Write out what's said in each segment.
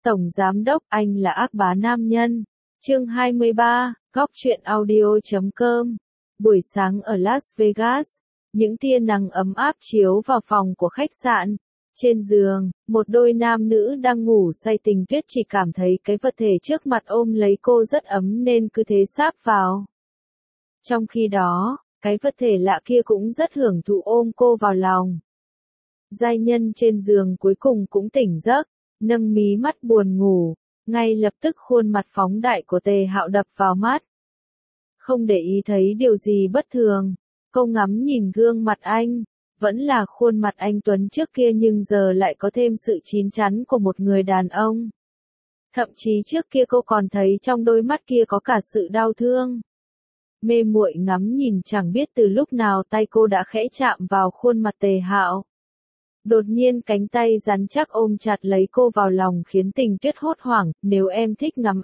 Tổng Giám Đốc, anh là ác bá nam nhân. Chương 23, Góc truyện audio.com. Buổi sáng ở Las Vegas, những tia nắng ấm áp chiếu vào phòng của khách sạn. Trên giường, một đôi nam nữ đang ngủ say, Tình Tuyết chỉ cảm thấy cái vật thể trước mặt ôm lấy cô rất ấm nên cứ thế sáp vào. Trong khi đó, cái vật thể lạ kia cũng rất hưởng thụ ôm cô vào lòng. Giai nhân trên giường cuối cùng cũng tỉnh giấc, nâng mí mắt buồn ngủ, ngay lập tức khuôn mặt phóng đại của Tề Hạo đập vào mắt. Không để ý thấy điều gì bất thường, cô ngắm nhìn gương mặt anh, vẫn là khuôn mặt anh tuấn trước kia nhưng giờ lại có thêm sự chín chắn của một người đàn ông. Thậm chí trước kia cô còn thấy trong đôi mắt kia có cả sự đau thương. Mê muội ngắm nhìn, chẳng biết từ lúc nào tay cô đã khẽ chạm vào khuôn mặt Tề Hạo. Đột nhiên cánh tay rắn chắc ôm chặt lấy cô vào lòng khiến Tình Tuyết hốt hoảng. Nếu em thích ngắm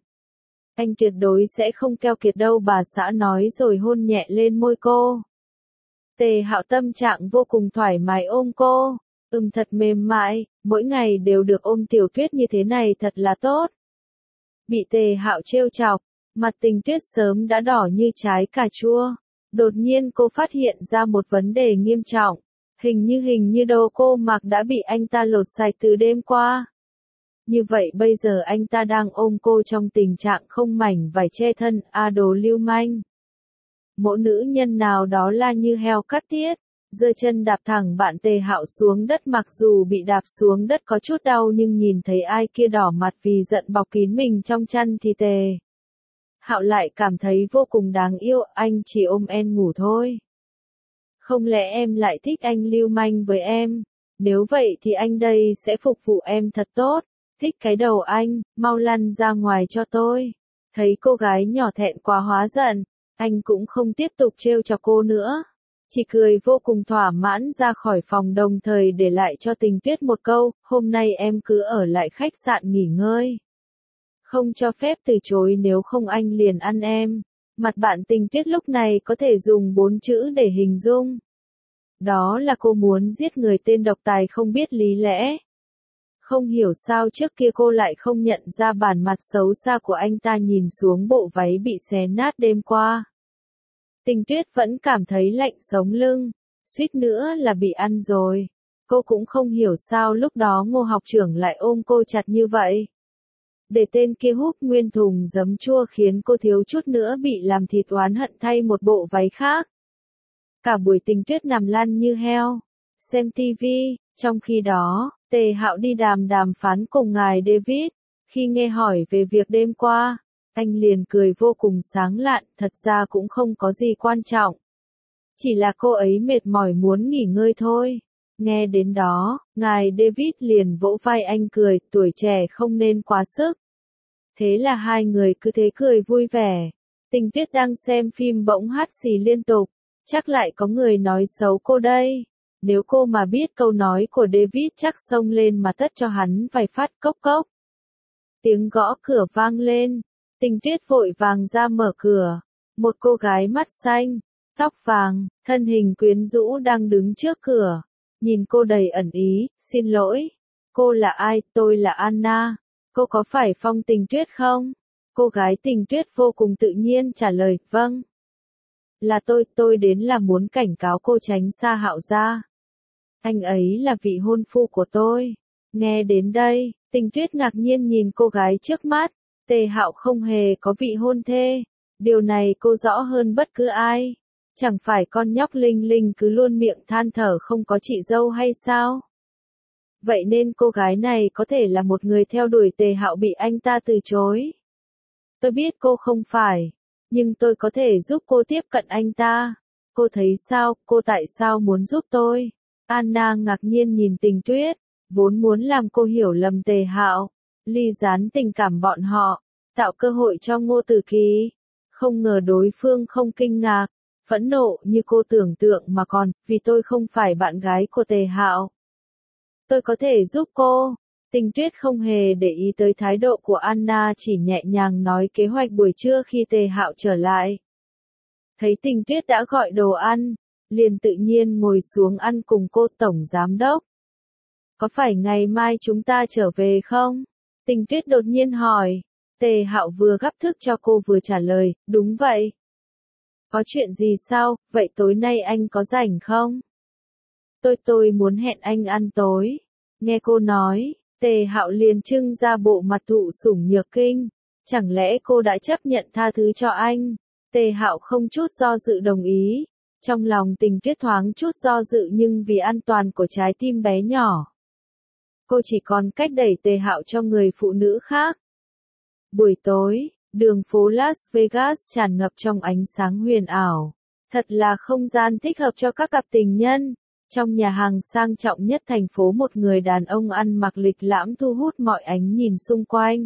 anh tuyệt đối sẽ không keo kiệt đâu, bà xã nói rồi hôn nhẹ lên môi cô. Tề Hạo tâm trạng vô cùng thoải mái ôm cô. Thật mềm mại, mỗi ngày đều được ôm Tiểu Tuyết như thế này thật là tốt. Bị Tề Hạo trêu chọc, mặt Tình Tuyết sớm đã đỏ như trái cà chua. Đột nhiên cô phát hiện ra một vấn đề nghiêm trọng. Hình như đồ cô mặc đã bị anh ta lột sạch từ đêm qua. Như vậy bây giờ anh ta đang ôm cô trong tình trạng không mảnh vải che thân, đồ lưu manh. Mỗi nữ nhân nào đó la như heo cắt tiết, giơ chân đạp thẳng bạn Tề Hạo xuống đất, mặc dù bị đạp xuống đất có chút đau nhưng nhìn thấy ai kia đỏ mặt vì giận bọc kín mình trong chăn thì Tề Hạo lại cảm thấy vô cùng đáng yêu. Anh chỉ ôm em ngủ thôi. Không lẽ em lại thích anh lưu manh với em? Nếu vậy thì anh đây sẽ phục vụ em thật tốt. Thích cái đầu anh, mau lăn ra ngoài cho tôi. Thấy cô gái nhỏ thẹn quá hóa giận, anh cũng không tiếp tục trêu chọc cô nữa. Chỉ cười vô cùng thỏa mãn ra khỏi phòng, đồng thời để lại cho Tình Tuyết một câu, hôm nay em cứ ở lại khách sạn nghỉ ngơi. Không cho phép từ chối, nếu không anh liền ăn em. Mặt bạn Tình Tuyết lúc này có thể dùng 4 chữ để hình dung. Đó là cô muốn giết người, tên độc tài không biết lý lẽ. Không hiểu sao trước kia cô lại không nhận ra bản mặt xấu xa của anh ta, nhìn xuống bộ váy bị xé nát đêm qua. Tình Tuyết vẫn cảm thấy lạnh sống lưng, suýt nữa là bị ăn rồi. Cô cũng không hiểu sao lúc đó Ngô học trưởng lại ôm cô chặt như vậy. Để tên kia húp nguyên thùng giấm chua khiến cô thiếu chút nữa bị làm thịt, oán hận thay một bộ váy khác. Cả buổi Tình Tuyết nằm lăn như heo, xem tivi. Trong khi đó, Tề Hạo đi đàm phán cùng ngài David. Khi nghe hỏi về việc đêm qua, anh liền cười vô cùng sáng lạn, thật ra cũng không có gì quan trọng. Chỉ là cô ấy mệt mỏi muốn nghỉ ngơi thôi. Nghe đến đó, ngài David liền vỗ vai anh cười, tuổi trẻ không nên quá sức. Thế là hai người cứ thế cười vui vẻ. Tình Tuyết đang xem phim bỗng hắt xì liên tục. Chắc lại có người nói xấu cô đây. Nếu cô mà biết câu nói của David chắc xông lên mà tất cho hắn vài phát. Cốc cốc. Tiếng gõ cửa vang lên. Tình Tuyết vội vàng ra mở cửa. Một cô gái mắt xanh, tóc vàng, thân hình quyến rũ đang đứng trước cửa. Nhìn cô đầy ẩn ý, xin lỗi. Cô là ai? Tôi là Anna. Cô có phải Phong Tình Tuyết không? Cô gái Tình Tuyết vô cùng tự nhiên trả lời, vâng. Là tôi đến là muốn cảnh cáo cô tránh xa Hạo ra. Anh ấy là vị hôn phu của tôi. Nghe đến đây, Tình Tuyết ngạc nhiên nhìn cô gái trước mắt. Tề Hạo không hề có vị hôn thê. Điều này cô rõ hơn bất cứ ai. Chẳng phải con nhóc Linh Linh cứ luôn miệng than thở không có chị dâu hay sao? Vậy nên cô gái này có thể là một người theo đuổi Tề Hạo bị anh ta từ chối. Tôi biết cô không phải, nhưng tôi có thể giúp cô tiếp cận anh ta. Cô thấy sao, cô tại sao muốn giúp tôi? Anna ngạc nhiên nhìn Tình Tuyết, vốn muốn làm cô hiểu lầm Tề Hạo, ly gián tình cảm bọn họ, tạo cơ hội cho Ngô Tử Kỳ. Không ngờ đối phương không kinh ngạc, phẫn nộ như cô tưởng tượng mà còn, vì tôi không phải bạn gái của Tề Hạo. Tôi có thể giúp cô. Tình Tuyết không hề để ý tới thái độ của Anna, chỉ nhẹ nhàng nói kế hoạch buổi trưa khi Tề Hạo trở lại. Thấy Tình Tuyết đã gọi đồ ăn, liền tự nhiên ngồi xuống ăn cùng cô. Tổng Giám Đốc. Có phải ngày mai chúng ta trở về không? Tình Tuyết đột nhiên hỏi. Tề Hạo vừa gắp thức cho cô vừa trả lời, đúng vậy. Có chuyện gì sao, vậy tối nay anh có rảnh không? Tôi muốn hẹn anh ăn tối. Nghe cô nói, Tề Hạo liền trưng ra bộ mặt thụ sủng nhược kinh. Chẳng lẽ cô đã chấp nhận tha thứ cho anh? Tề Hạo không chút do dự đồng ý. Trong lòng Tình Tuyết thoáng chút do dự nhưng vì an toàn của trái tim bé nhỏ, cô chỉ còn cách đẩy Tề Hạo cho người phụ nữ khác. Buổi tối, đường phố Las Vegas tràn ngập trong ánh sáng huyền ảo. Thật là không gian thích hợp cho các cặp tình nhân. Trong nhà hàng sang trọng nhất thành phố, một người đàn ông ăn mặc lịch lãm thu hút mọi ánh nhìn xung quanh.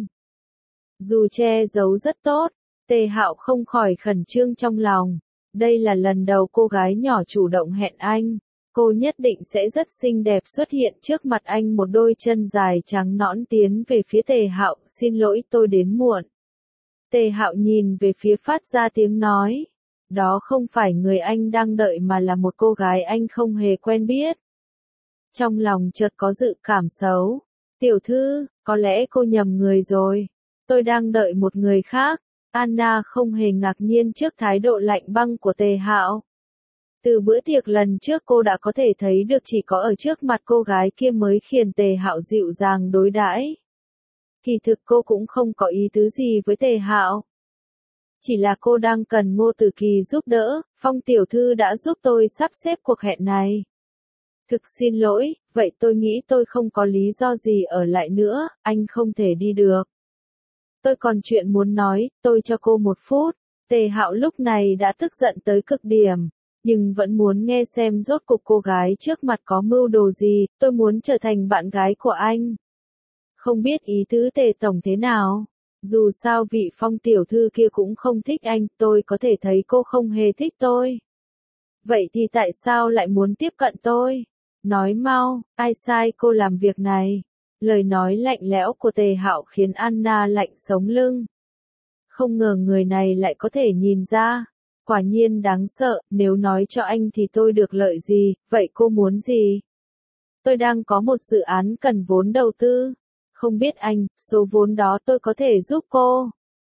Dù che giấu rất tốt, Tề Hạo không khỏi khẩn trương trong lòng. Đây là lần đầu cô gái nhỏ chủ động hẹn anh. Cô nhất định sẽ rất xinh đẹp xuất hiện trước mặt anh, một đôi chân dài trắng nõn tiến về phía Tề Hạo, xin lỗi tôi đến muộn. Tề Hạo nhìn về phía phát ra tiếng nói. Đó không phải người anh đang đợi mà là một cô gái anh không hề quen biết. Trong lòng chợt có dự cảm xấu. Tiểu thư, có lẽ cô nhầm người rồi. Tôi đang đợi một người khác. Anna không hề ngạc nhiên trước thái độ lạnh băng của Tề Hạo. Từ bữa tiệc lần trước cô đã có thể thấy được chỉ có ở trước mặt cô gái kia mới khiến Tề Hạo dịu dàng đối đãi. Kỳ thực cô cũng không có ý tứ gì với Tề Hạo. Chỉ là cô đang cần Ngô Tử Kỳ giúp đỡ, Phong tiểu thư đã giúp tôi sắp xếp cuộc hẹn này. Thực xin lỗi, vậy tôi nghĩ tôi không có lý do gì ở lại nữa, anh không thể đi được. Tôi còn chuyện muốn nói, tôi cho cô 1 phút. Tề Hạo lúc này đã tức giận tới cực điểm, nhưng vẫn muốn nghe xem rốt cuộc cô gái trước mặt có mưu đồ gì. Tôi muốn trở thành bạn gái của anh. Không biết ý tứ Tề tổng thế nào? Dù sao vị Phong tiểu thư kia cũng không thích anh, tôi có thể thấy cô không hề thích tôi. Vậy thì tại sao lại muốn tiếp cận tôi? Nói mau, ai sai cô làm việc này? Lời nói lạnh lẽo của Tề Hạo khiến Anna lạnh sống lưng. Không ngờ người này lại có thể nhìn ra. Quả nhiên đáng sợ, nếu nói cho anh thì tôi được lợi gì, vậy cô muốn gì? Tôi đang có một dự án cần vốn đầu tư. Không biết anh, số vốn đó tôi có thể giúp cô.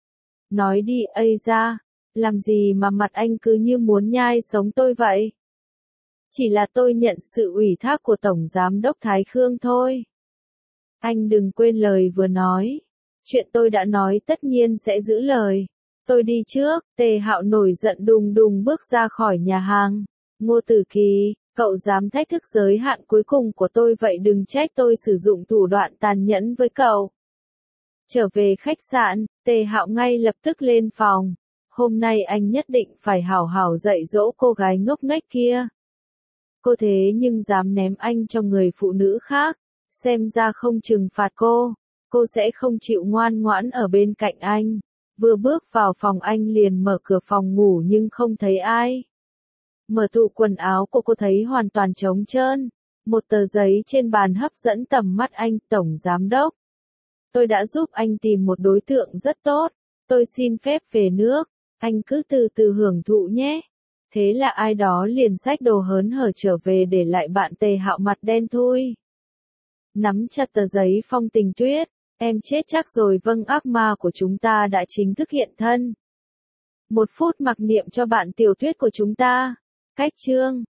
Nói đi, ây ra. Làm gì mà mặt anh cứ như muốn nhai sống tôi vậy? Chỉ là tôi nhận sự ủy thác của Tổng Giám đốc Thái Khương thôi. Anh đừng quên lời vừa nói. Chuyện tôi đã nói tất nhiên sẽ giữ lời. Tôi đi trước. Tề Hạo nổi giận đùng đùng bước ra khỏi nhà hàng. Ngô Tử Kỳ, cậu dám thách thức giới hạn cuối cùng của tôi, vậy đừng trách tôi sử dụng thủ đoạn tàn nhẫn với cậu. Trở về khách sạn, Tề Hạo ngay lập tức lên phòng. Hôm nay anh nhất định phải hảo hảo dạy dỗ cô gái ngốc nghếch kia. Cô thế nhưng dám ném anh cho người phụ nữ khác. Xem ra không trừng phạt cô sẽ không chịu ngoan ngoãn ở bên cạnh anh. Vừa bước vào phòng anh liền mở cửa phòng ngủ nhưng không thấy ai. Mở tủ quần áo của cô thấy hoàn toàn trống trơn. Một tờ giấy trên bàn hấp dẫn tầm mắt anh, Tổng Giám đốc. Tôi đã giúp anh tìm một đối tượng rất tốt. Tôi xin phép về nước. Anh cứ từ từ hưởng thụ nhé. Thế là ai đó liền xách đồ hớn hở trở về để lại bạn Tề Hạo mặt đen thui. Nắm chặt tờ giấy, Phong Tình Tuyết. Em chết chắc rồi, vâng, ác ma của chúng ta đã chính thức hiện thân. 1 phút mặc niệm cho bạn Tiểu Tuyết của chúng ta. Cách chương